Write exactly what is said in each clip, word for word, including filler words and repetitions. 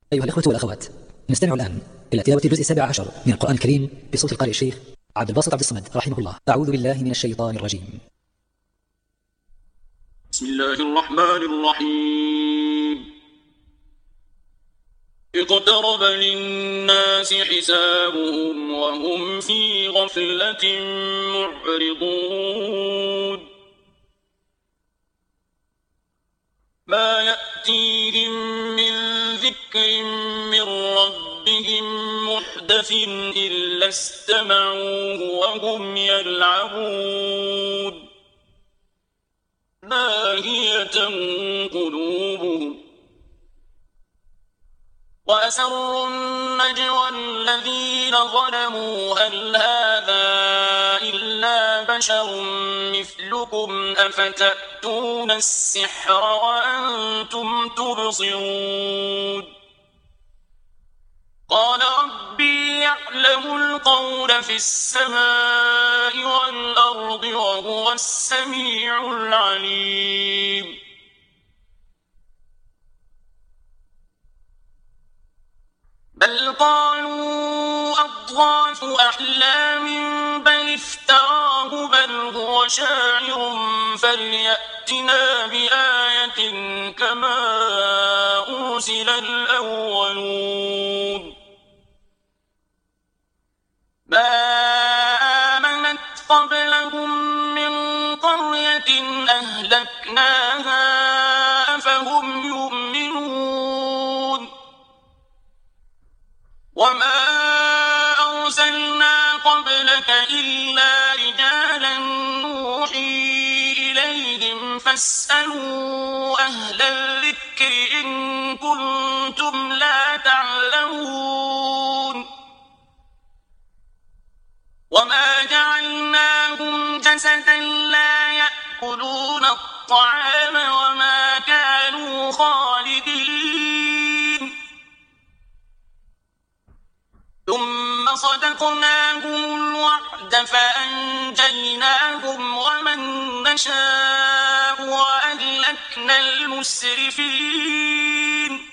أيها الإخوة والأخوات، نستمع الآن إلى تلاوة الجزء السابع عشر من القرآن الكريم بصوت القارئ الشيخ عبد الباسط عبد الصمد رحمه الله. أعوذ بالله من الشيطان الرجيم. بسم الله الرحمن الرحيم. اقترب للناس حسابهم وهم في غفلة معرضون. ما يأتيهم من ذكر من ربهم محدث إلا استمعوه وهم يلعبون لاهية قلوبهم وأسروا النجوى الذين ظلموا هل هذا إلا بشر مثلكم أفتأتون السحر وأنتم تبصرون. قال ربي يعلم القول في السماء والأرض وهو السميع العليم. بل قالوا أضغاث أحلام بل افتراه بل هو شاعر فليأتنا بآية كما أرسل الأولون. ما آمنت قبلهم من قرية أهلكناها أفهم يؤمنون. وما أرسلنا قبلك إلا رجالا نوحي إليهم فاسألوا أهل الذكر إن كنتم لا تعلمون. وما جعلناهم جسدا لا يأكلون الطعام وما كانوا خالدين ثم صدقناهم الوعد فأنجيناهم ومن نشاء وأهلكنا المسرفين.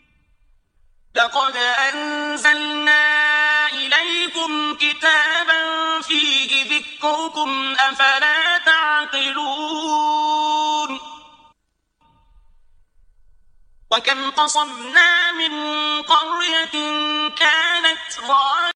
لقد أنزلنا إليكم كتابا فيه ذكركم أفلا تعقلون. وكم قصمنا من قرية كانت ظالمة